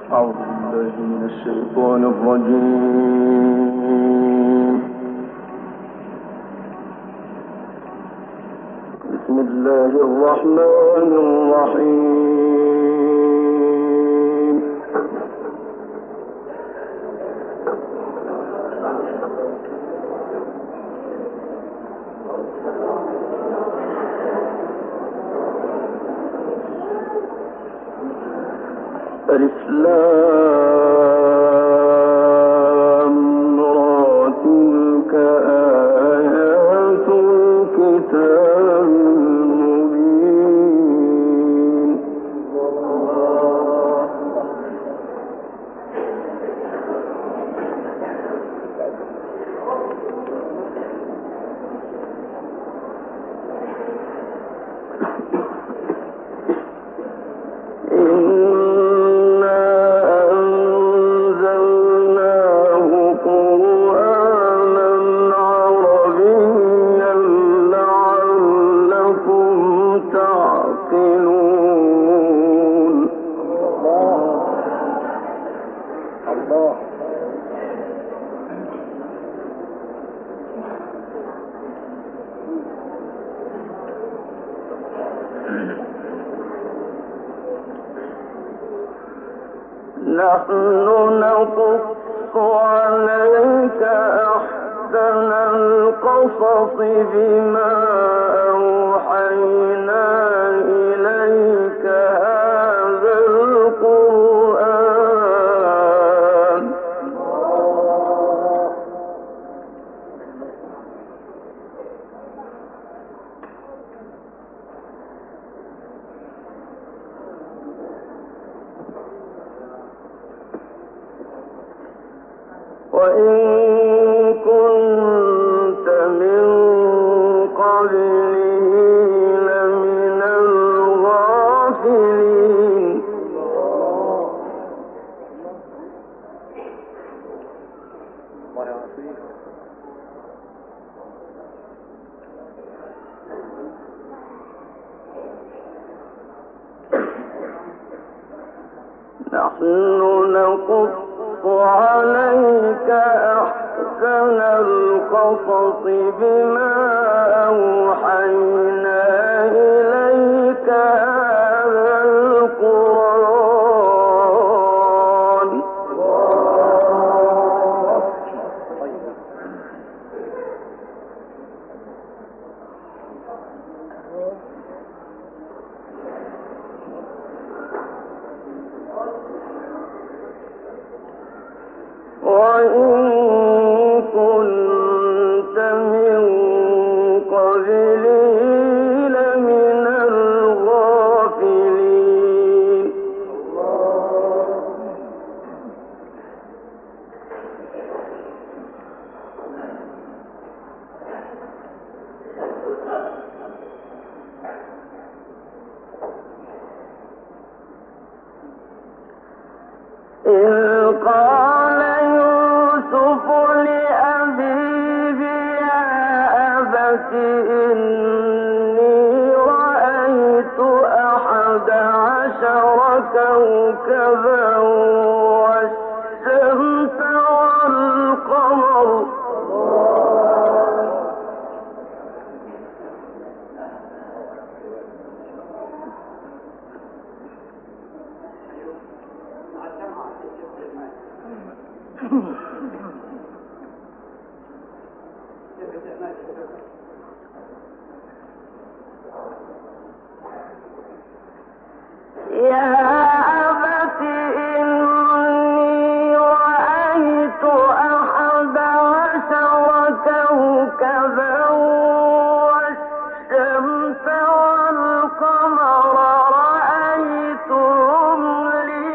أعوذ بالله من الشيطان الرجيم. بسم الله الرحمن الرحيم. ألف لام را تلك آيات الكتاب المبين. نحن نقص عليك أحسن القصص بما أوحينا إليك هذا القرآن. وإن كنت من قبله لمن الغافلين. نحن نقص عليك أحسن القصص بما أوحينا إليك هذا القرآن. وإن كنت من قبله لمن الغافلين. إذ قال يوسف لأبيه يا أبت إني رأيت 11 كوكبا والشمس والقمر. يا أبت إني رأيت 11 كوكبا والشمس والقمر رأيتهم لي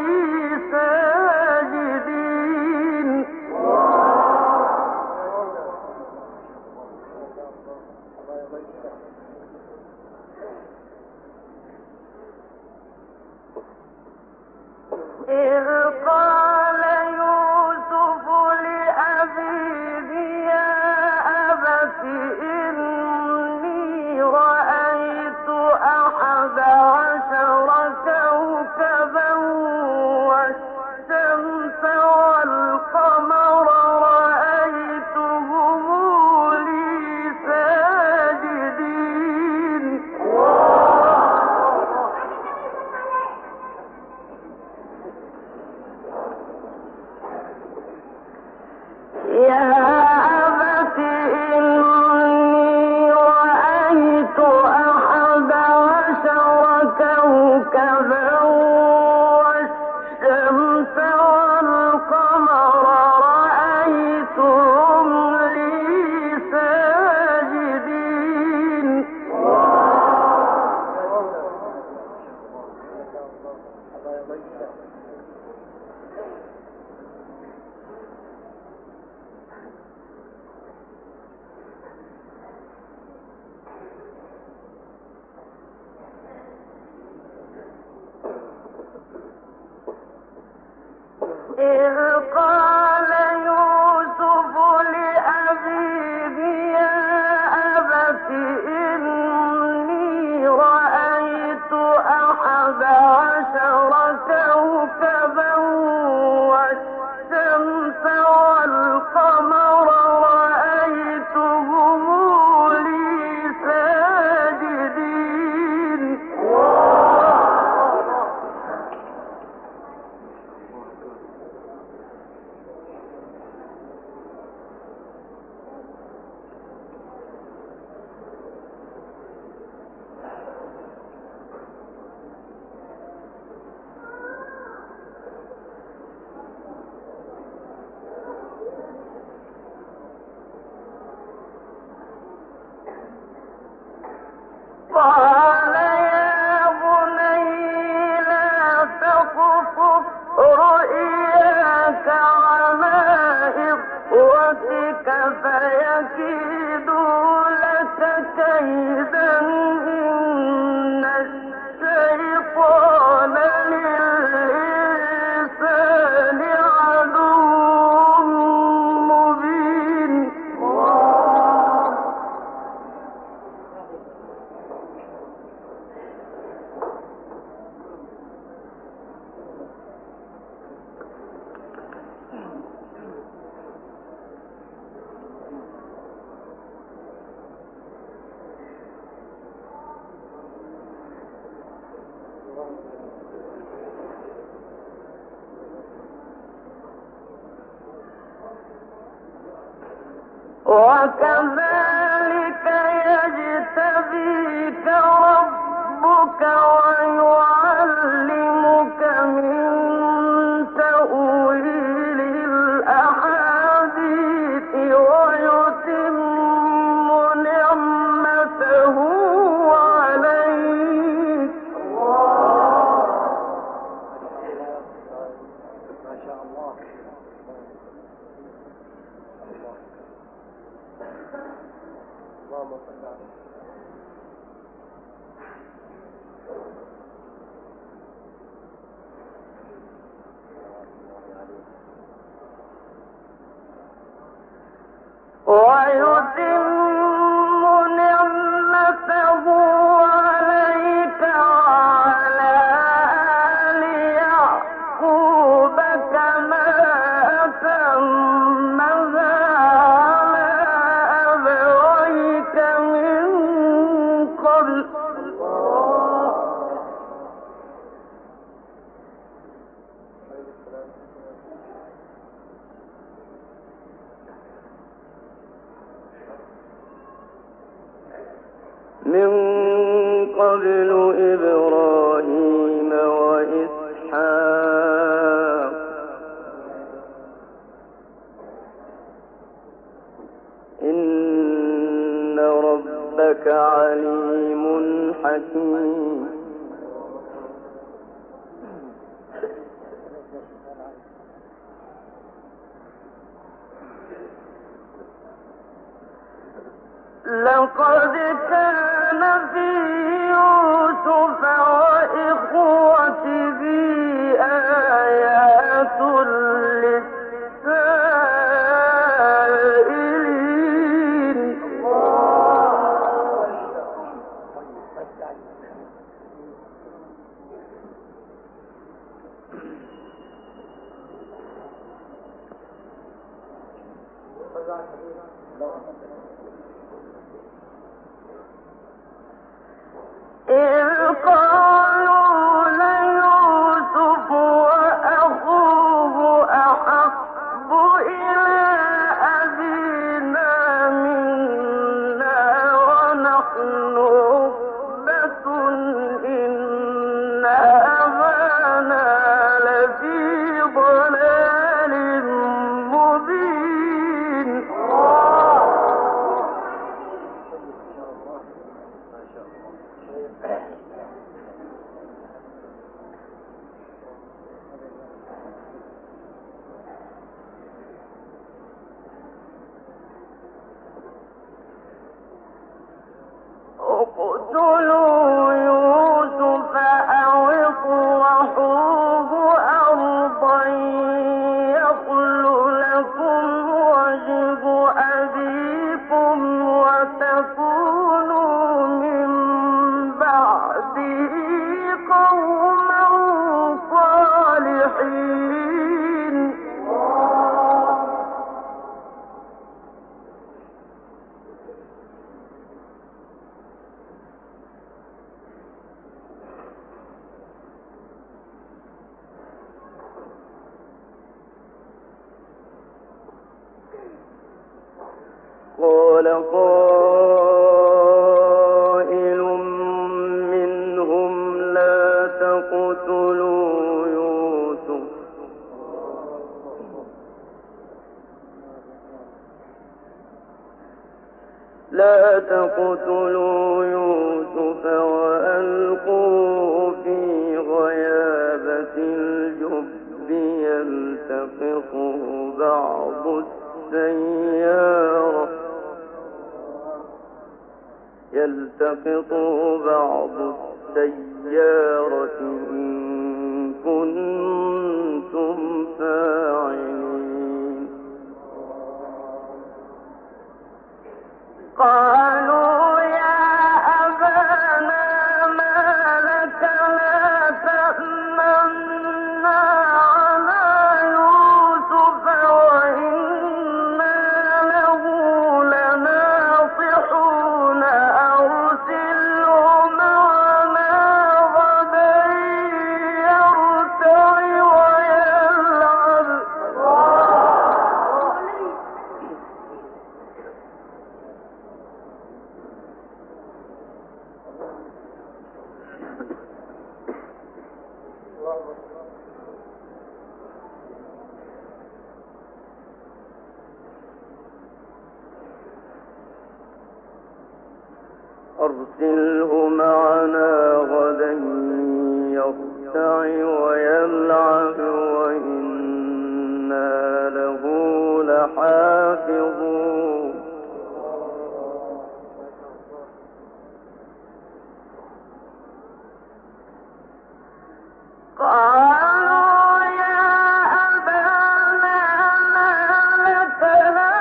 ساجدين. إذ قال يوسف لأبيه يا أبت إني رأيت 11 كوكبا والشمس وكذلك يجتبيك ربك ويعلمك من تأويل الأحاديث ويتم نعمته عليك. ما شاء الله. اللهم صل على ويتم نعمته عليك وعلى آل يعقوب كما أتمها على أبويك من قبل إبراهيم وإسحاق إن ربك عليم حكيم. لقد كان في يوسف وإخوته آيات للسائلين. إذ قالوا ليوسف وأخوه أحب إلى أبينا منا ونحن عصبة إن أبانا لفي ضلال مبين. قال قائل منهم لا تقتلوا يوسف وألقوه في غيابة الجب يلتقطه بعض السيارة إن كنتم فاعلين قالوا يا أبانا ما لك لا تأمنا على يوسف وإنا له لناصحون أرسله معنا غدا يرتع ويلعب أرسله معنا غدا يرتع ويلعب وإنا له لحافظون قالوا يا أبانا ما لك لا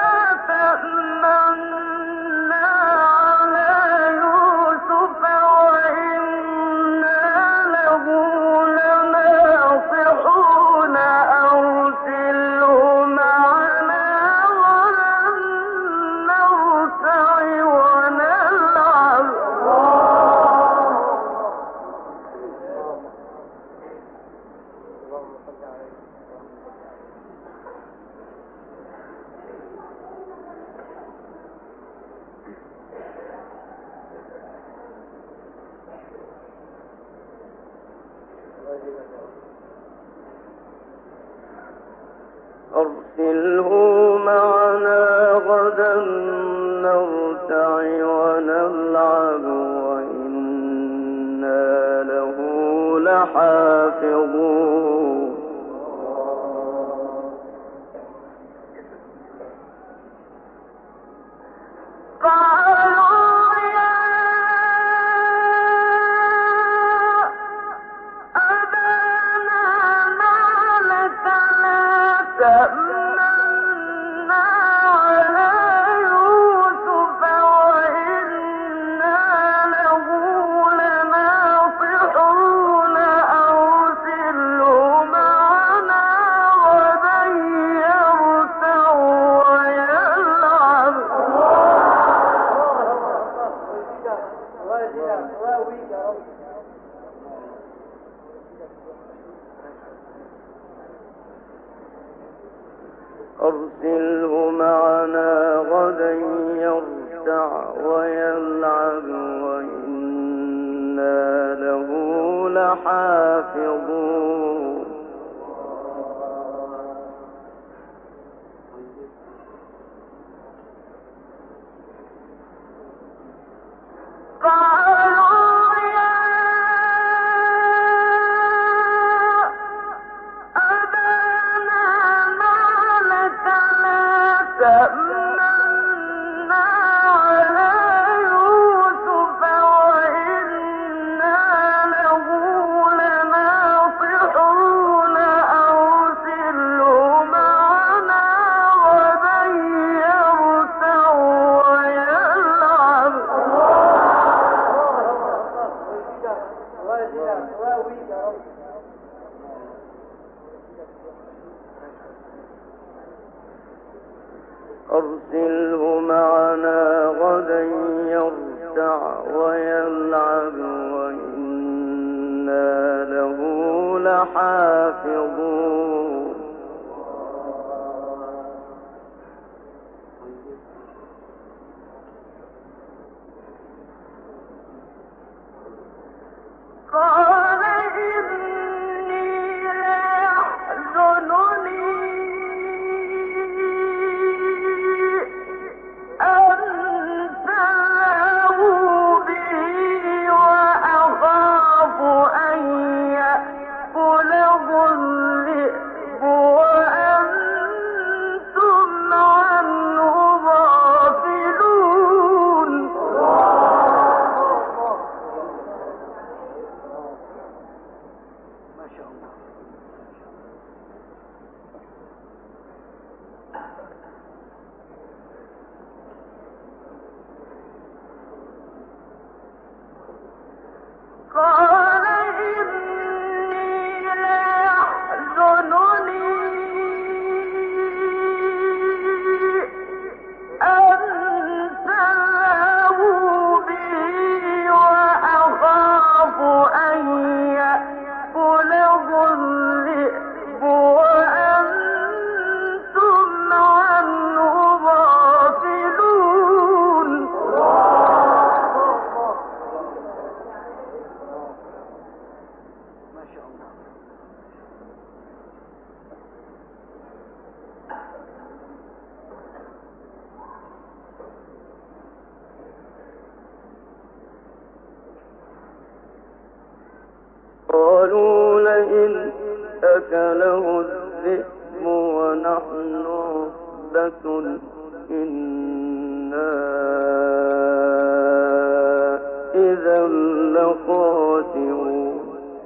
تأمنا على يوسف وإنا له لناصحون أرسله معنا ولن نرتع ونلعب أرسله معنا غدا نرتع ونلعب وإنا له لحافظون قالوا يا أبانا ما لك لا تأمنا على يوسف وإنا له لناصحون أرسله معنا غدا يرتع ويلعب أرسله معنا غدا يرتع ويلعب وإنا له لحافظون قالوا يا أبانا ما لك لا تأمنا على يوسف وإنا له لناصحون أرسله معنا غدا يرتع ويلعب أرسله معنا غدا يرتع ويلعب وإنا له لحافظون فأكله الذئب ونحن عصبة إنا إذا لخاسرون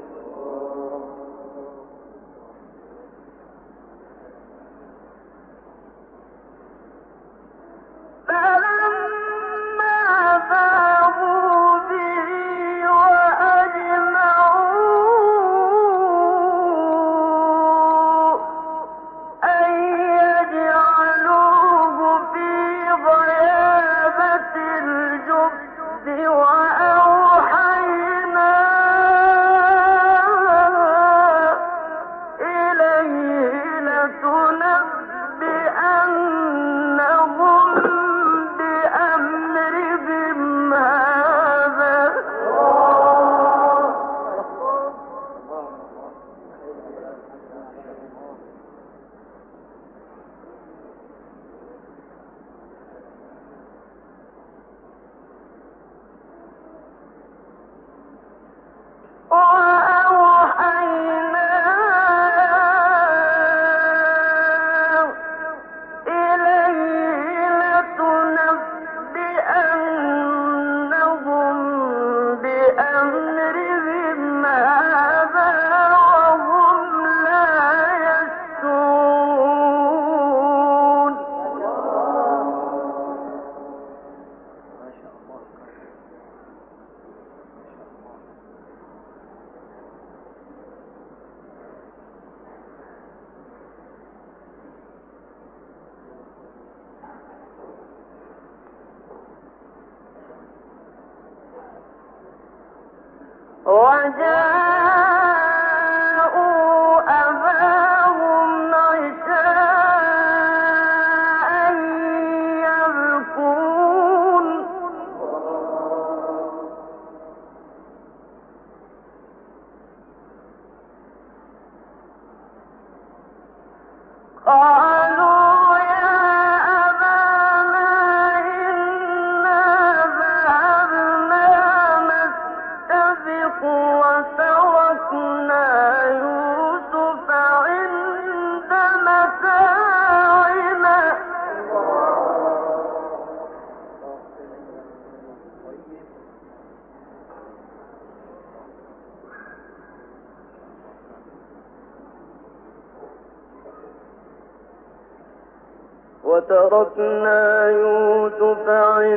وتركنا يوسف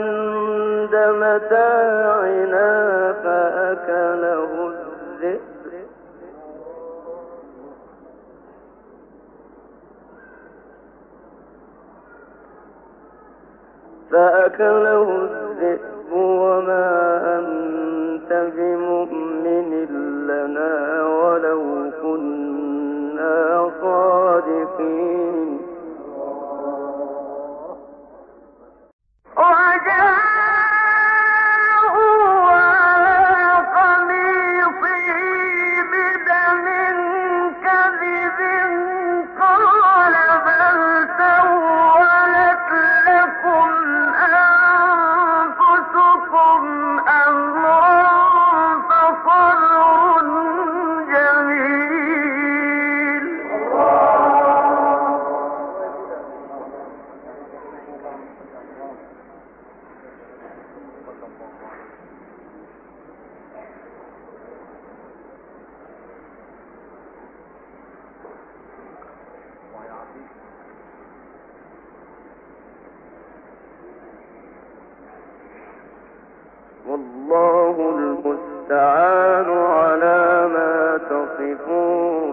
عند متاعنا فأكله الذئب وما أنت بمؤمن لنا ولو كنا صادقين والله المستعان على ما تصفون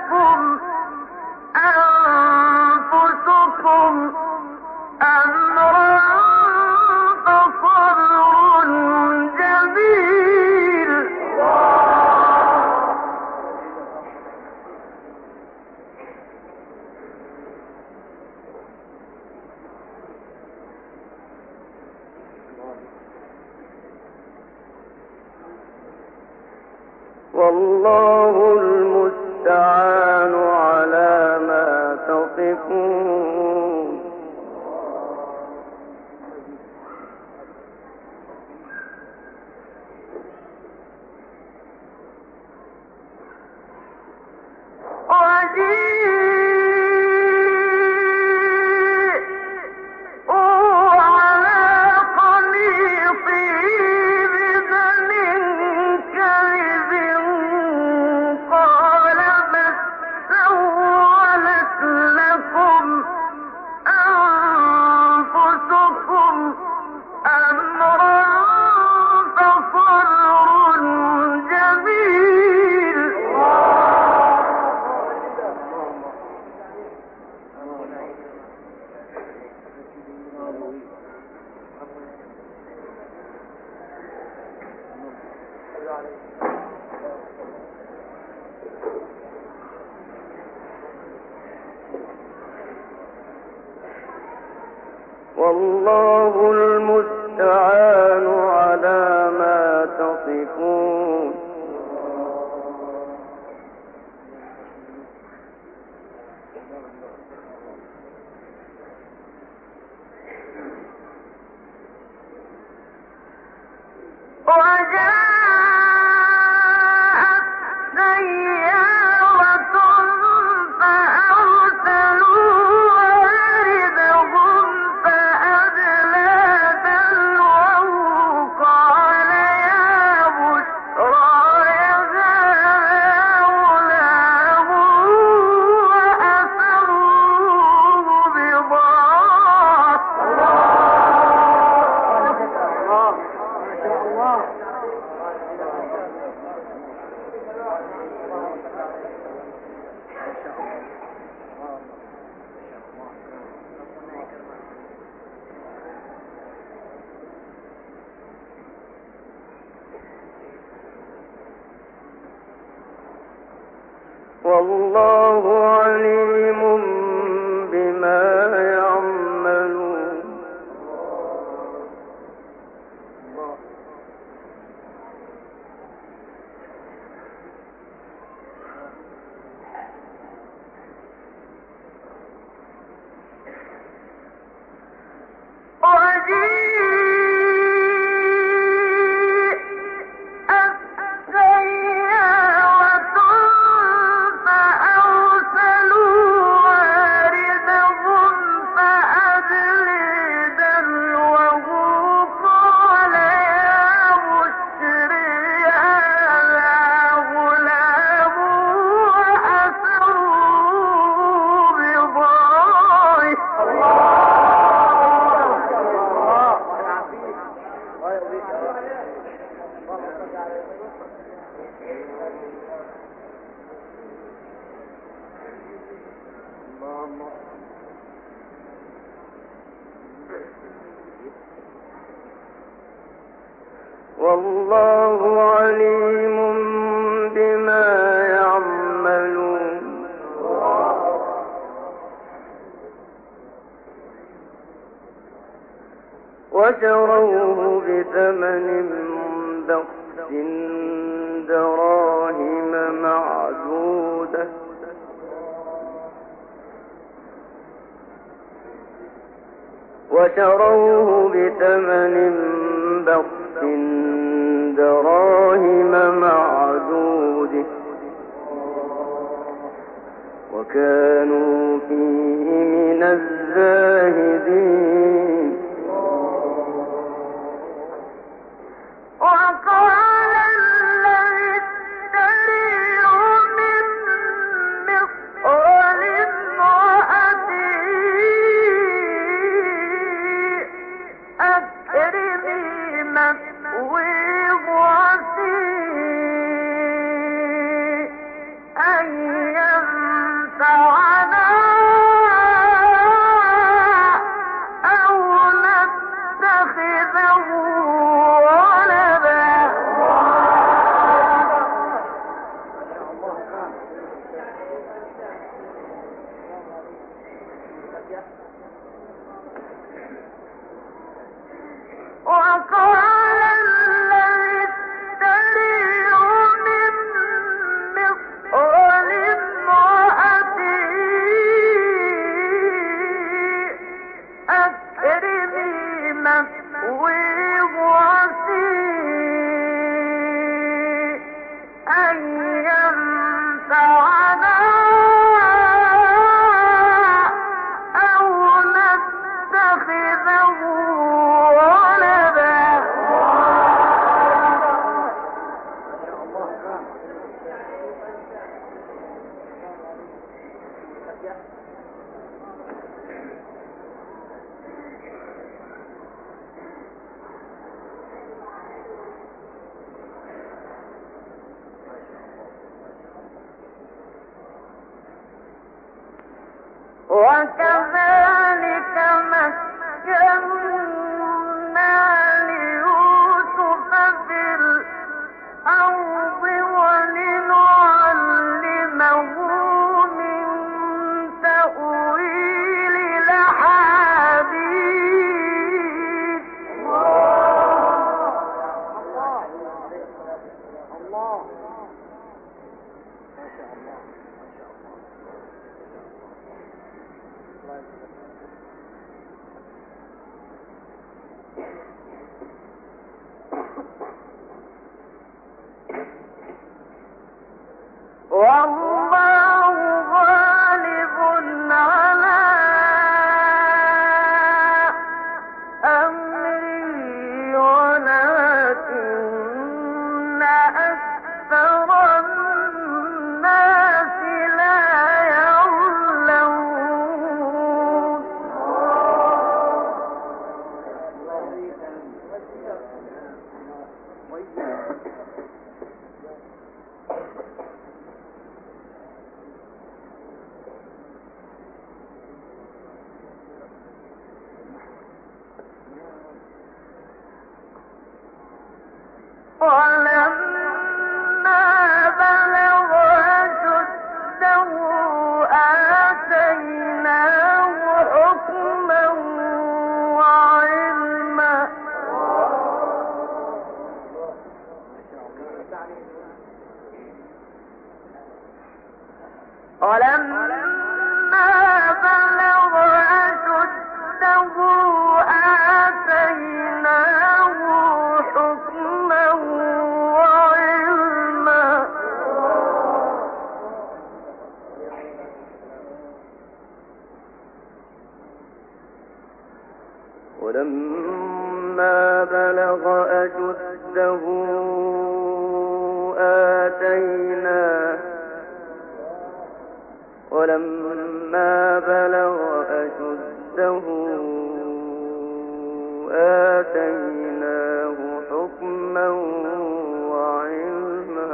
أنفسكم أمرا والله المستعان على ما تصفون والله المستعان على ما تصفون والله عليم بما يعملون والله عليم بما يعملون وشروه بثمن بخس دراهم معدودة وشروه بثمن بخس دراهم معدودة وكانوا فيه من الزاهدين وقال الذي اشتريه من مصر لامرأته أكرمي مثويه أن ينفعنا أو نتخذه ولدا وقال وكذلك مكنا ليوسف في الأرض ولنعلمه من تأويل الأحاديث. الله والله غالب على أمري ولكن أكثر الناس لا يعلمون. ولما بلغ أشده آتيناه حكما وعلما. ولما بلغ أشده آتيناه حكما وعلما. ولما بلغ أشده آتيناه ولما بلغ أشده آتيناه حكما وعلما.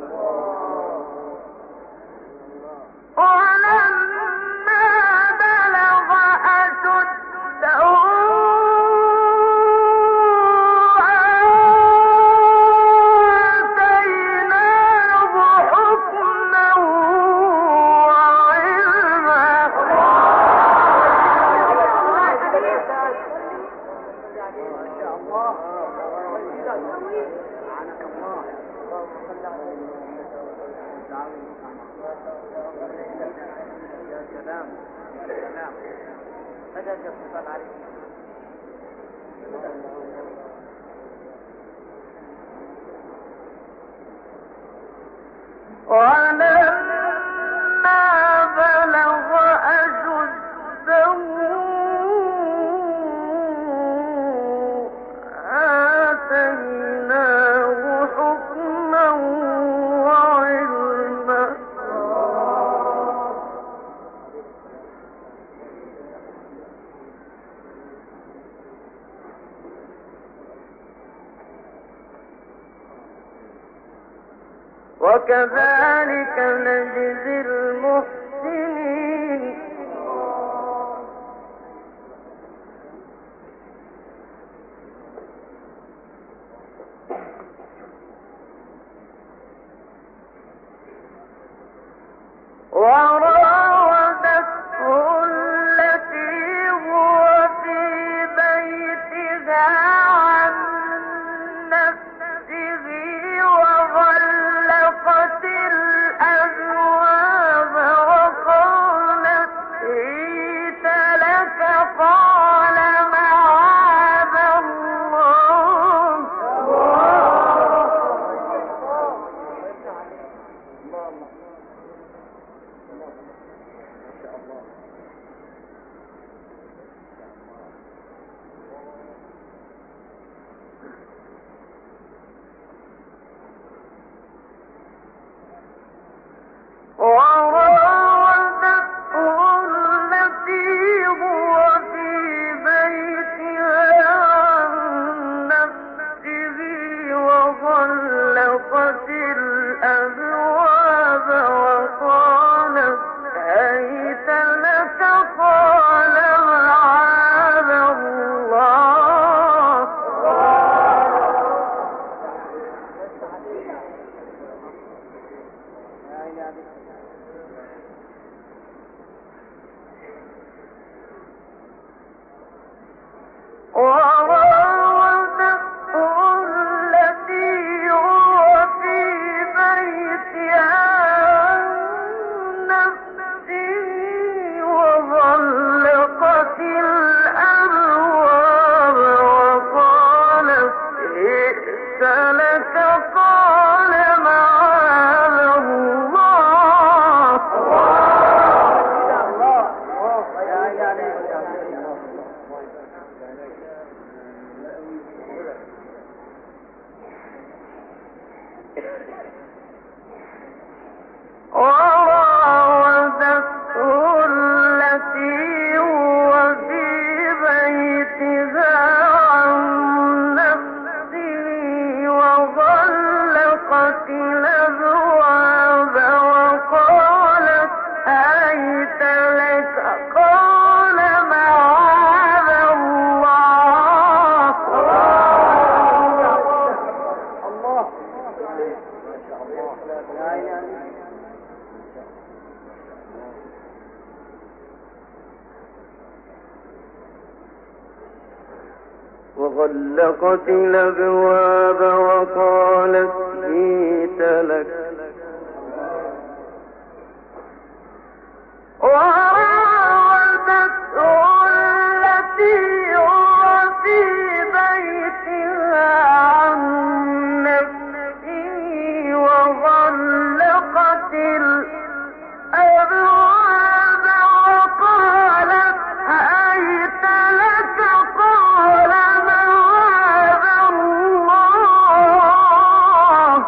ولما بلغ أشده آتيناه حكما وعلما. ولما بلغ أشده آتيناه حكما وعلما. وكذلك نجزي المحسنين. وراودته التي هو في بيتها عن نفسه وغلقت الأبواب لك قال معاذ الله وراودته التي هو في بيتها عن نفسه وغلقت الأبواب وقالت هيت لك قال معاذ الله وغلقت الأبواب وقالت هيت لك وراودته التي هو في بيتها عن نفسه وغلقت الأبواب وقالت هيت لك قال معاذ الله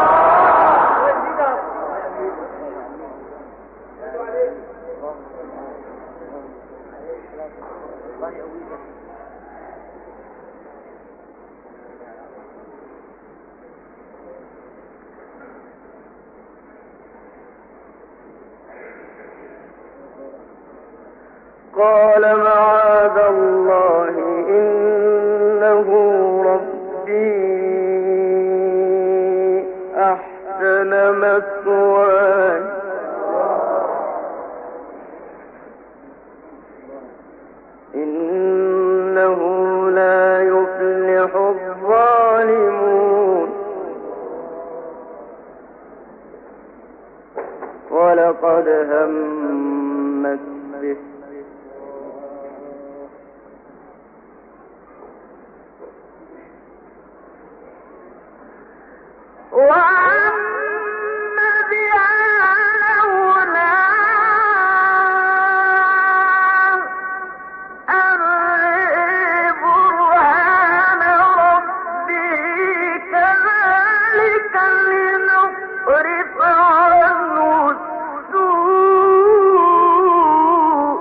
قال معاذ الله إنه ربي أحسن مثواي إنه لا يفلح الظالمون ولقد همت به وَأَمَّ بِهَا لَوْلَا أَن برهان رَبِّهِ كَذَلِكَ لِنُصْرِفَ عَنْهُ السُّوءَ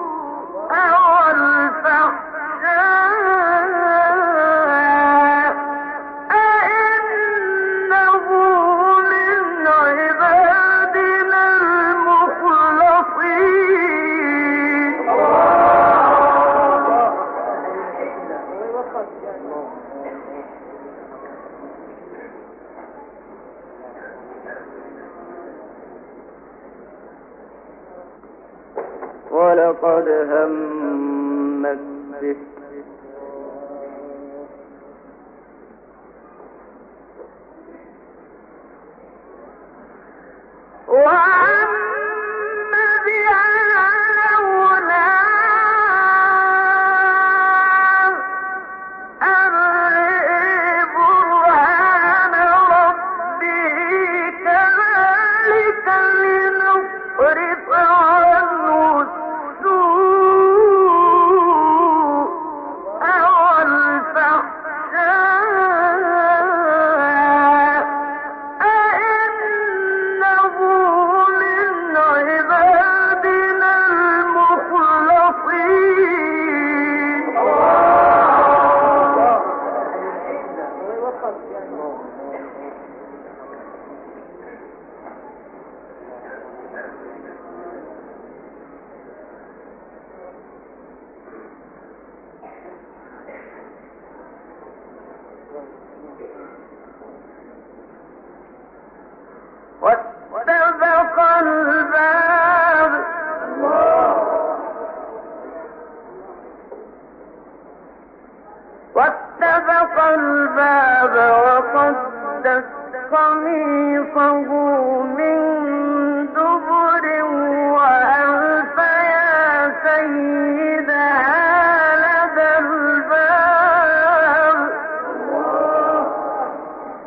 وَالْفَحْشَاءَ إِنَّهُ مِنْ عِبَادِنَا الْمُخْلَصِينَ ولقد همت به وَأَمَّ بِهَا لَوْلَا أَن برهان رَبِّهِ كَذَلِكَ لِنُصْرِفَ عَنْهُ السُّوءَ وَالْفَحْشَاءَ إِنَّهُ مِنْ عِبَادِنَا الْمُخْلَصِينَ واستبق الباب وقدت قميصه من دبر وألف يا سيدها لدى الباب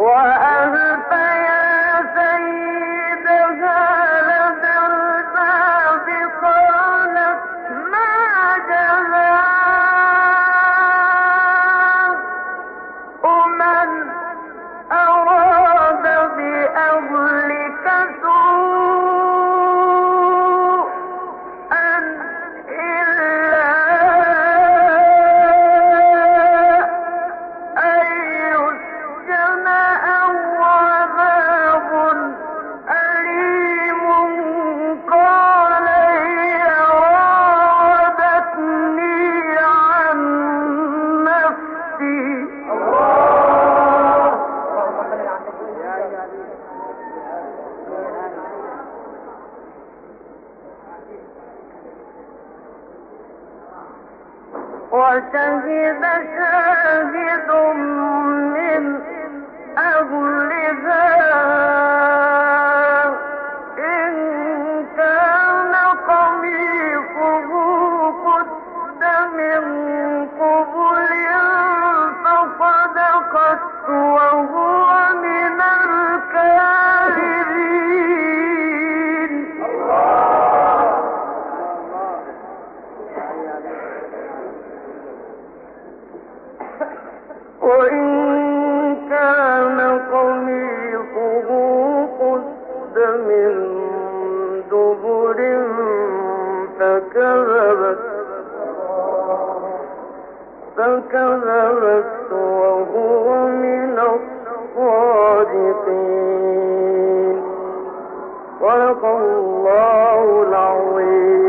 وألف يا سيدها لدى الباب قالت ما جزاء من أراد بأهلك سوءا إلا أن يسجن أو عذاب أليم قال هي راودتني عن نفسي وشهد شاهد من أهلها إن كان قميصه قد من قبل فصدقت وهو من الكاذبين وإن كان قميصه قد من دبر فكذبت وهو من الصادقين صدق الله العظيم.